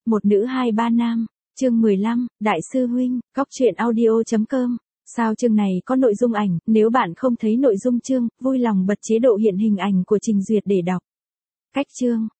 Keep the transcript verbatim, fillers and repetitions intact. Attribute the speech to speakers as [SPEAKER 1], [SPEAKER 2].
[SPEAKER 1] một nữ hai ba nam, chương mười lăm, Đại sư huynh, cóc truyện audio chấm com. Sao chương này có nội dung ảnh, nếu bạn không thấy nội dung chương, vui lòng bật chế độ hiện hình ảnh của Trình Duyệt để đọc. Cách chương,